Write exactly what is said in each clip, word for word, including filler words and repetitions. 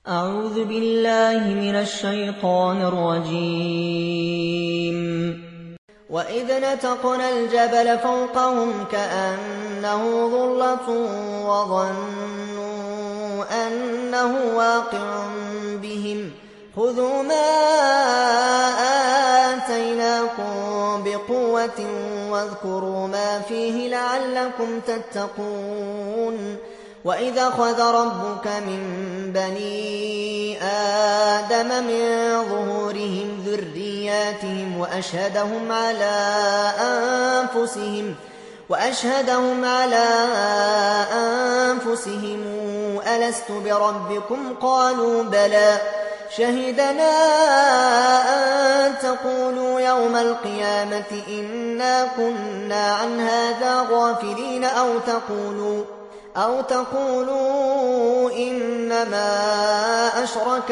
أعوذ بالله من الشيطان الرجيم. وإذ نتقنا الجبل فوقهم كأنه ظلة وظنوا أنه واقع بهم خذوا ما آتيناكم بقوة واذكروا ما فيه لعلكم تتقون. وإذ أخذ ربك من بني آدم من ظهورهم ذرياتهم وأشهدهم على أنفسهم وأشهدهم على أنفسهم ألست بربكم قالوا بلى شهدنا أن تقولوا يوم القيامة إنا كنا عن هذا غافلين أو تقولوا أو تقولوا إنما أشرك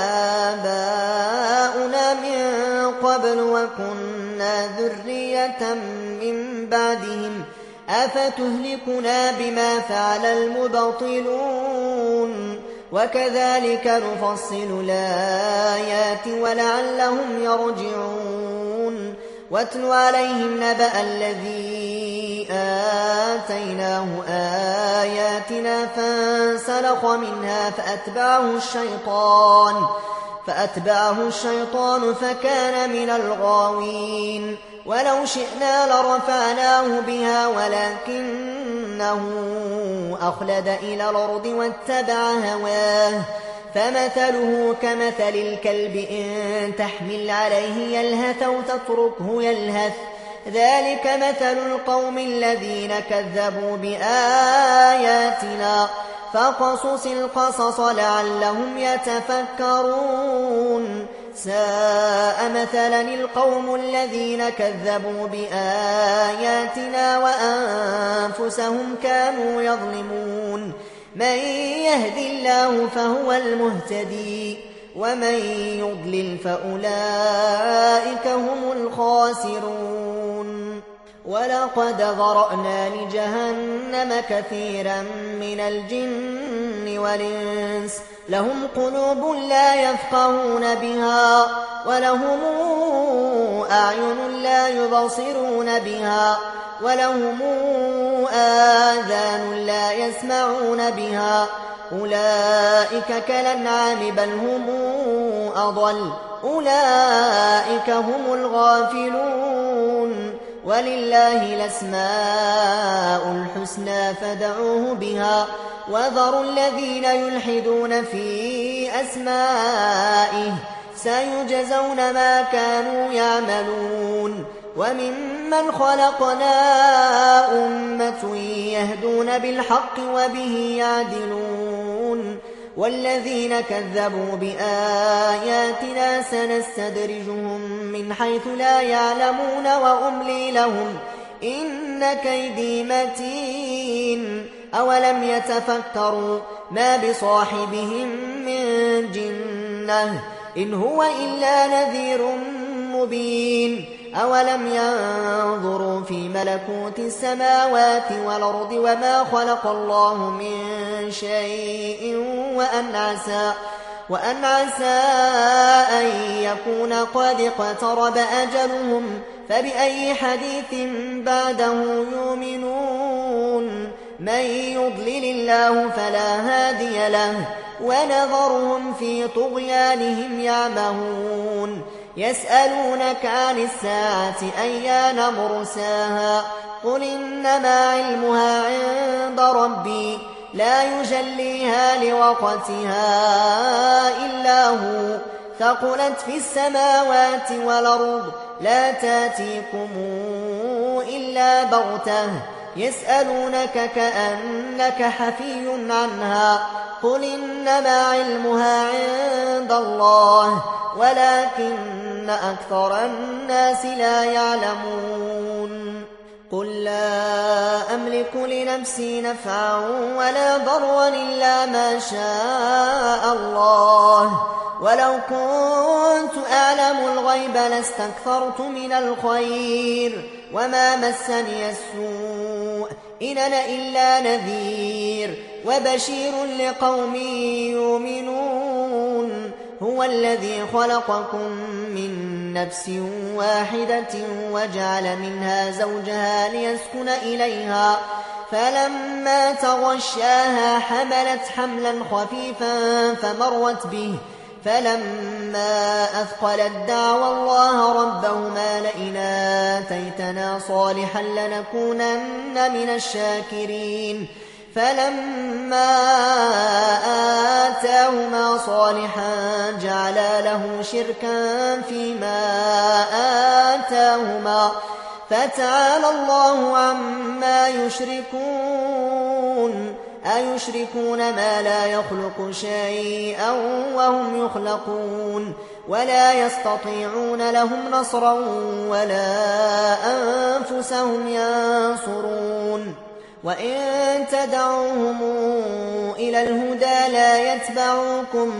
آباؤنا من قبل وكنا ذرية من بعدهم أفتهلكنا بما فعل المبطلون وكذلك نفصل الآيات ولعلهم يرجعون. واتل عليهم نبأ الذي آتيناه آياتنا فانسلخ منها فأتبعه الشيطان فأتبعه الشيطان فكان من الغاوين. ولو شئنا لرفعناه بها ولكنه أخلد إلى الأرض واتبع هواه فمثله كمثل الكلب إن تحمل عليه يلهث أو تتركه يلهث ذلك مثل القوم الذين كذبوا بآياتنا فقصص القصص لعلهم يتفكرون. ساء مثلا القوم الذين كذبوا بآياتنا وأنفسهم كانوا يظلمون. من يهد الله فهو المهتدي ومن يضلل فأولئك هم الخاسرون. ولقد ذرأنا لجهنم كثيرا من الجن والإنس لهم قلوب لا يفقهون بها ولهم أعين لا يبصرون بها ولهم آذان لا يسمعون بها أولئك كالأنعام بل هم أضل أولئك هم الغافلون. ولله الأسماء الحسنى فادعوه بها وذروا الذين يلحدون في أسمائه سيجزون ما كانوا يعملون. وممن خلقنا أمة يهدون بالحق وبه يعدلون. والذين كذبوا بآياتنا سنستدرجهم من حيث لا يعلمون وأملي لهم إن كيدي متين. أولم يتفكروا ما بصاحبهم من جنة إن هو إلا نذير مبين. أولم ينظروا في ملكوت السماوات والأرض وما خلق الله من شيء وأن عسى, وأن عسى أن يكون قد اقترب أجلهم فبأي حديث بعده يؤمنون. من يضلل الله فلا هادي له ونذرهم في طغيانهم يعمهون. يسألونك عن الساعة أيان مرساها قل إنما علمها عند ربي لا يجليها لوقتها إلا هو ثقلت في السماوات والأرض لا تاتيكم إلا بغتة يسألونك كأنك حفي عنها قل إنما علمها عند الله ولكن أكثر الناس لا يعلمون. قل لا أملك لنفسي نفعا ولا ضرا إلا ما شاء الله ولو كنت أعلم الغيب لاستكثرت من الخير وما مسني السوء إن أنا إلا نذير وبشير لقوم يؤمنون. هو الذي خلقكم من نفس واحدة وجعل منها زوجها ليسكن إليها فلما تغشاها حملت حملا خفيفا فمرت به فلما أثقلت دعوى الله ربهما لئن آتيتنا صالحا لنكونن من الشاكرين فلما آتاهما صالحا جعلا له شركا فيما آتاهما فتعالى الله عما يشركون أيشركون ما لا يخلق شيئا وهم يخلقون ولا يستطيعون لهم نصرا ولا أنفسهم ينصرون وإن تدعوهم إلى الهدى لا يتبعوكم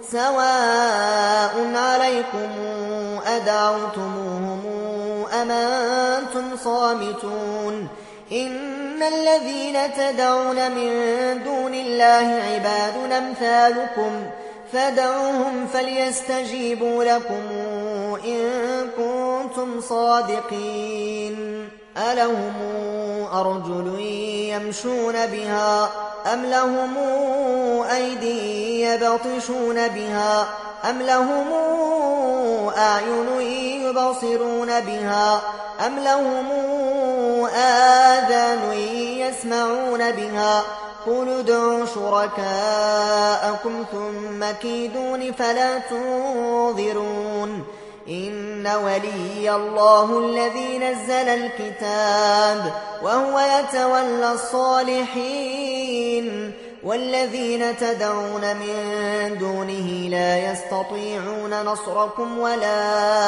سواء عليكم أدعوتموهم أم أنتم صامتون إن الذين تدعون من دون الله عباد أمثالكم فادعوهم فليستجيبوا لكم إن كنتم صادقين ألهم أرجل يمشون بها أم لهم أيدي يبطشون بها أم لهم أعين يبصرون بها أم لهم آذان يسمعون بها قل ادعوا شركاءكم ثم كيدون فلا تنظرون إن ولي الله الذي نزل الكتاب وهو يتولى الصالحين والذين تدعون من دونه لا يستطيعون نصركم ولا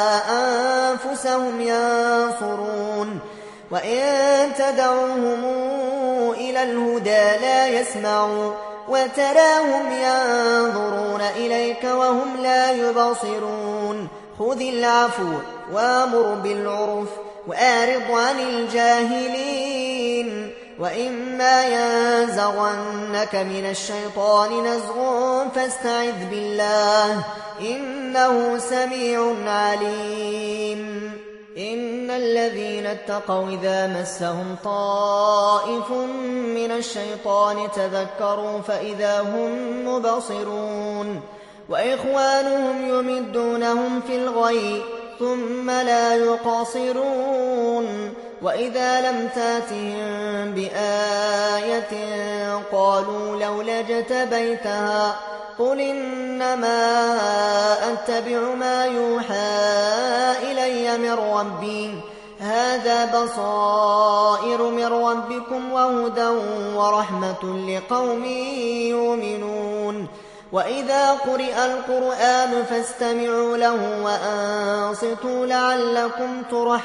أنفسهم ينصرون وإن تدعوهم إلى الهدى لا يسمعوا وتراهم ينظرون إليك وهم لا يبصرون خذ العفو وامر بالعرف وأعرض عن الجاهلين وإما ينزغنك من الشيطان نزغ فاستعذ بالله إنه سميع عليم إن الذين اتقوا إذا مسهم طائف من الشيطان تذكروا فإذا هم مبصرون وإخوانهم يمدونهم في الغي ثم لا يقصرون وإذا لم تاتهم بآية قالوا لولا اجتبيتها قل إنما أتبع ما يوحى إلي من ربي هذا بصائر من ربكم وهدى ورحمة لقوم يؤمنون وإذا قرئ القرآن فاستمعوا له وأنصتوا لعلكم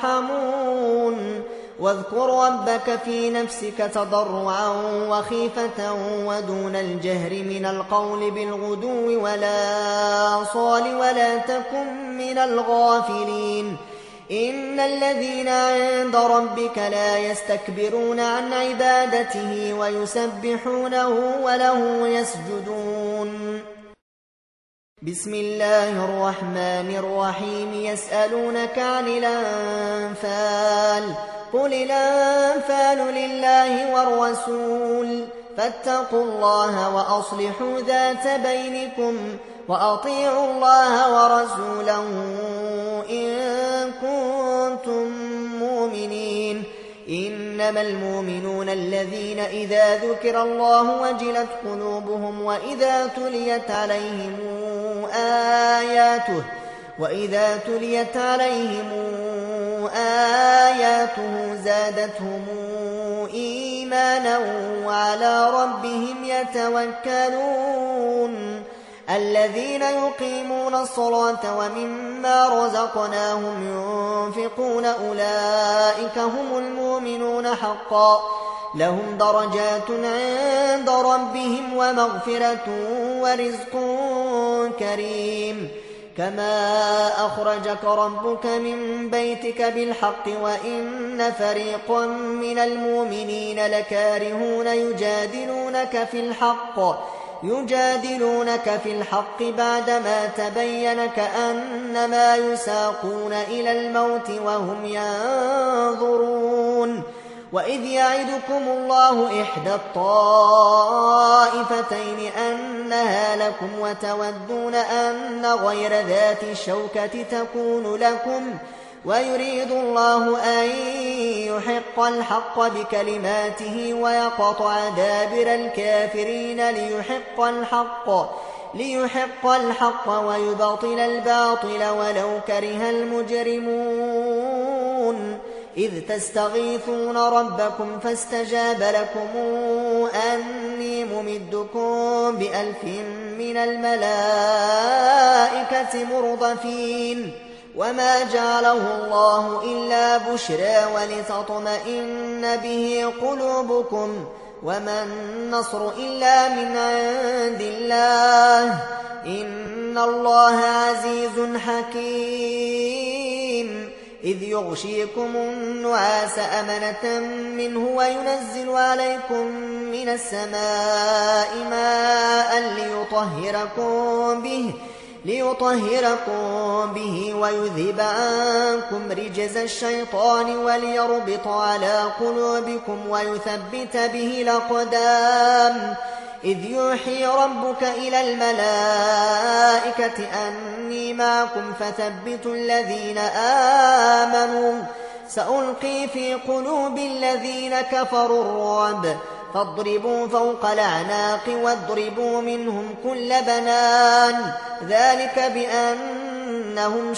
ترحمون واذكر ربك في نفسك تضرعا وخيفة ودون الجهر من القول بالغدو ولا صال ولا تكن من الغافلين إن الذين عند ربك لا يستكبرون عن عبادته ويسبحونه وله يسجدون بسم الله الرحمن الرحيم يسألونك عن الأنفال قل الأنفال لله والرسول فاتقوا الله وأصلحوا ذات بينكم وأطيعوا الله ورسوله إن كنتم مؤمنين إنما المؤمنون الذين إذا ذكر الله وجلت قلوبهم وإذا تليت عليهم آياته وإذا تليت عليهم آياته زادتهم إيمانا وعلى ربهم يتوكلون الذين يقيمون الصلاة ومما رزقناهم ينفقون أولئك هم المؤمنون حقا لهم درجات عند ربهم ومغفرة ورزق كريم كما أخرجك ربك من بيتك بالحق وإن فريقا من المؤمنين لكارهون يجادلونك في الحق يجادلونك في الحق بعدما تبين كأنما يساقون إلى الموت وهم ينظرون وإذ يعدكم الله إحدى الطائفتين أنها لكم وتودون أن غير ذات الشوكة تكون لكم ويريد الله أن يحق الحق بكلماته ويقطع دابر الكافرين ليحق الحق ليحق الحق ويبطل الباطل ولو كره المجرمون إذ تستغيثون ربكم فاستجاب لكم أني ممدكم بألف من الملائكة مردفين وما جعله الله إلا بشرى ولتطمئن به قلوبكم وما النصر إلا من عند الله إن الله عزيز حكيم إذ يغشيكم النعاس أمنة منه وينزل عليكم من السماء ماء ليطهركم به ليطهركم به ويذهب عنكم رجز الشيطان وليربط على قلوبكم ويثبت به الأقدام إذ يوحي ربك إلى الملائكة أني معكم فثبتوا الذين آمنوا سألقي في قلوب الذين كفروا الرعب فاضربوا فوق الأعناق واضربوا منهم كل بنان ذلك بأنهم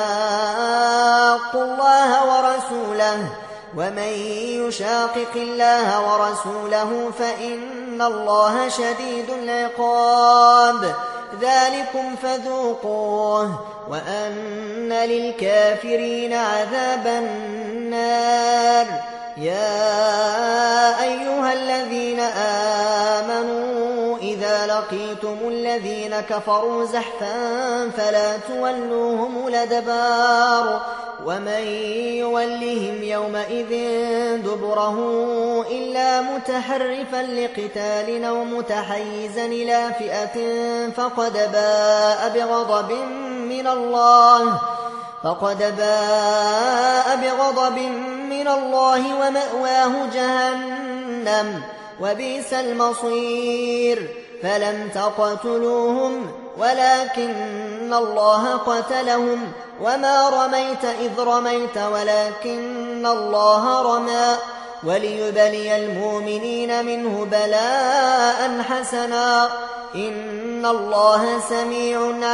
شاقوا الله ورسوله ومن يشاقق الله ورسوله فإن الله شديد العقاب ذلكم فذوقوه وأن للكافرين عذاب النار يا أيها الذين آمنوا إذا لقيتم الذين كفروا زحفا فلا تولوهم الأدبار ومن يولهم يومئذ دبره إلا متحرفا لقتال أو متحيزا إلى فئة فقد باء بغضب من الله فقد باء بغضب من الله ومأواه جهنم وبئس المصير فلم تقتلوهم ولكن الله قتلهم وما رميت إذ رميت ولكن الله رمى وليبلي المؤمنين منه بلاء حسنا إن الله سميع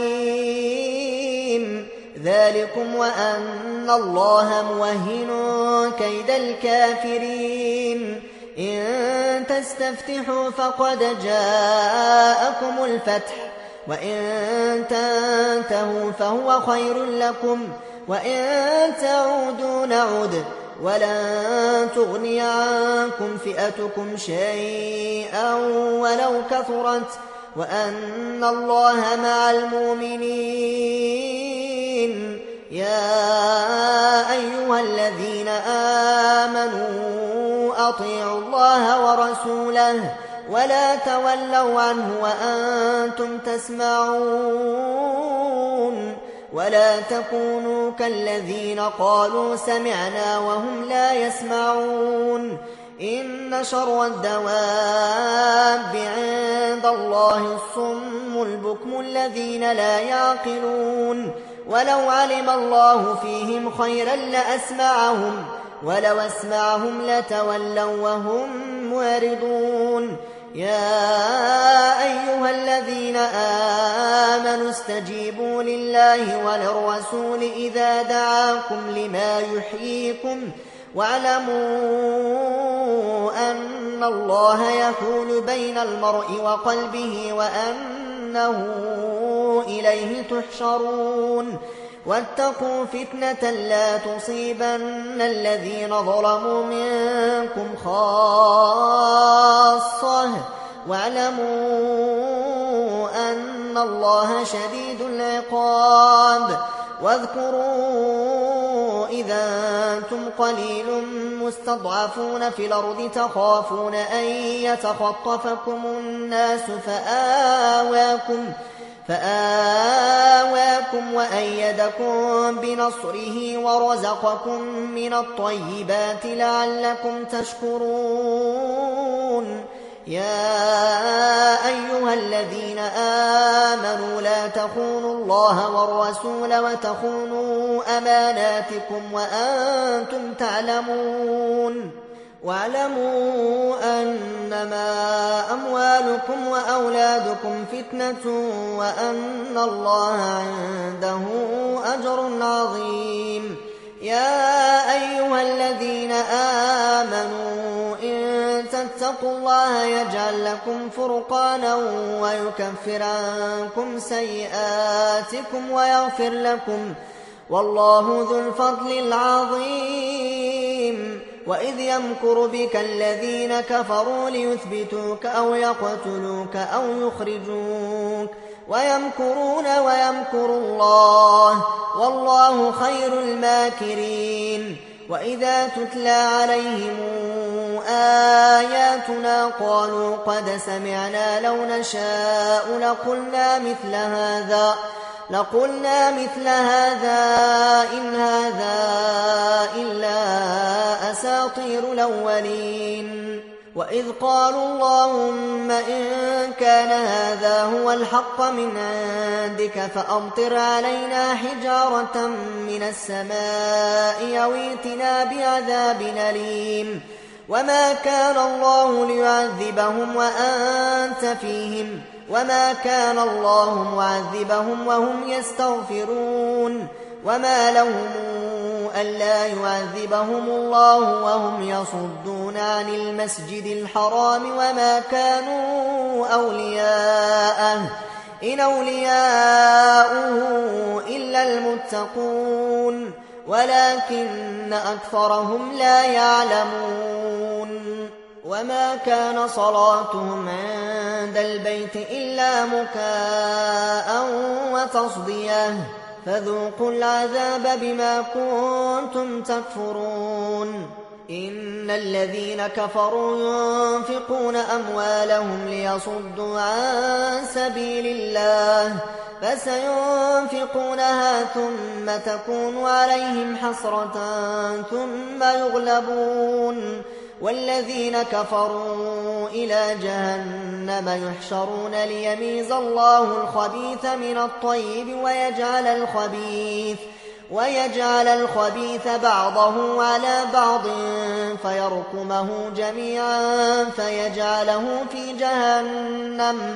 عليم ذلكم وأن الله موهن كيد الكافرين إن تستفتحوا فقد جاءكم الفتح وإن تنتهوا فهو خير لكم وإن تعودوا نعد ولن تغني عنكم فئتكم شيئا ولو كثرت وأن الله مع المؤمنين يا أيها الذين آمنوا أطيعوا الله ورسوله ولا تولوا عنه وأنتم تسمعون ولا تكونوا كالذين قالوا سمعنا وهم لا يسمعون إن شر الدواب عند الله الصم البكم الذين لا يعقلون ولو علم الله فيهم خيرا لأسمعهم ولو أسمعهم لتولوا وهم معرضون يا أيها الذين آمنوا استجيبوا لله وللرسول إذا دعاكم لما يحييكم واعلموا أن الله يحول بين المرء وقلبه وأنه إليه تحشرون واتقوا فتنة لا تصيبن الذين ظلموا منكم خاصة واعلموا أن الله شديد العقاب واذكروا إذا أنتم قليل مستضعفون في الأرض تخافون أن يتخطفكم الناس فآواكم فآواكم وأيدكم بنصره ورزقكم من الطيبات لعلكم تشكرون. يا أيها الذين آمنوا لا تخونوا الله والرسول وتخونوا أماناتكم وأنتم تعلمون. واعلموا أنما أموالكم وأولادكم فتنة وأن الله عنده أجر عظيم. يا أيها الذين آمنوا إن تتقوا الله يجعل لكم فرقانا ويكفر عنكم سيئاتكم ويغفر لكم والله ذو الفضل العظيم. وإذ يمكر بك الذين كفروا ليثبتوك أو يقتلوك أو يخرجوك ويمكرون ويمكر الله والله خير الماكرين. وإذا تتلى عليهم آياتنا قالوا قد سمعنا لو نشاء لقلنا مثل هذا لقلنا مثل هذا إن هذا إلا أساطير الأولين. وإذ قالوا اللهم إن كان هذا هو الحق من عندك فأمطر علينا حجارة من السماء أو ائتنا بعذاب أليم. وما كان الله ليعذبهم وأنت فيهم وما كان الله معذبهم وهم يستغفرون. وما لهم ألا يعذبهم الله وهم يصدون عن المسجد الحرام وما كانوا أولياءه إن أولياؤه إلا المتقون ولكن أكثرهم لا يعلمون. وما كان صلاتهم عند البيت إلا مكاء وتصديه فذوقوا العذاب بما كنتم تكفرون. إن الذين كفروا ينفقون أموالهم ليصدوا عن سبيل الله فسينفقونها ثم تكون عليهم حسرة ثم يغلبون والذين كفروا إلى جهنم يحشرون ليميز الله الخبيث من الطيب ويجعل الخبيث ويجعل الخبيث بعضه على بعض فيركمه جميعا فيجعله في جهنم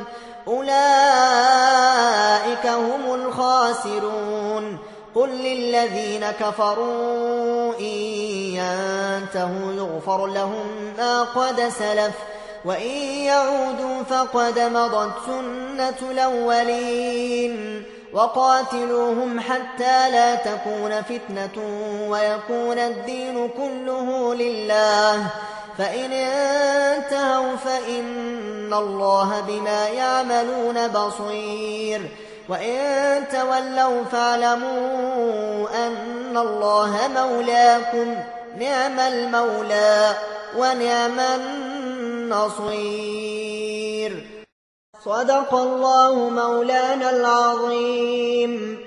أولئك هم الخاسرون. قل للذين كفروا إن ينتهوا يغفر لهم ما قد سلف وإن يعودوا فقد مضت سنة الأولين. وقاتلوهم حتى لا تكون فتنة ويكون الدين كله لله فإن انتهوا فإن الله بما يعملون بصير. وإن تولوا فاعلموا أن الله مولاكم نعم المولى ونعم النصير. صدق الله مولانا العظيم.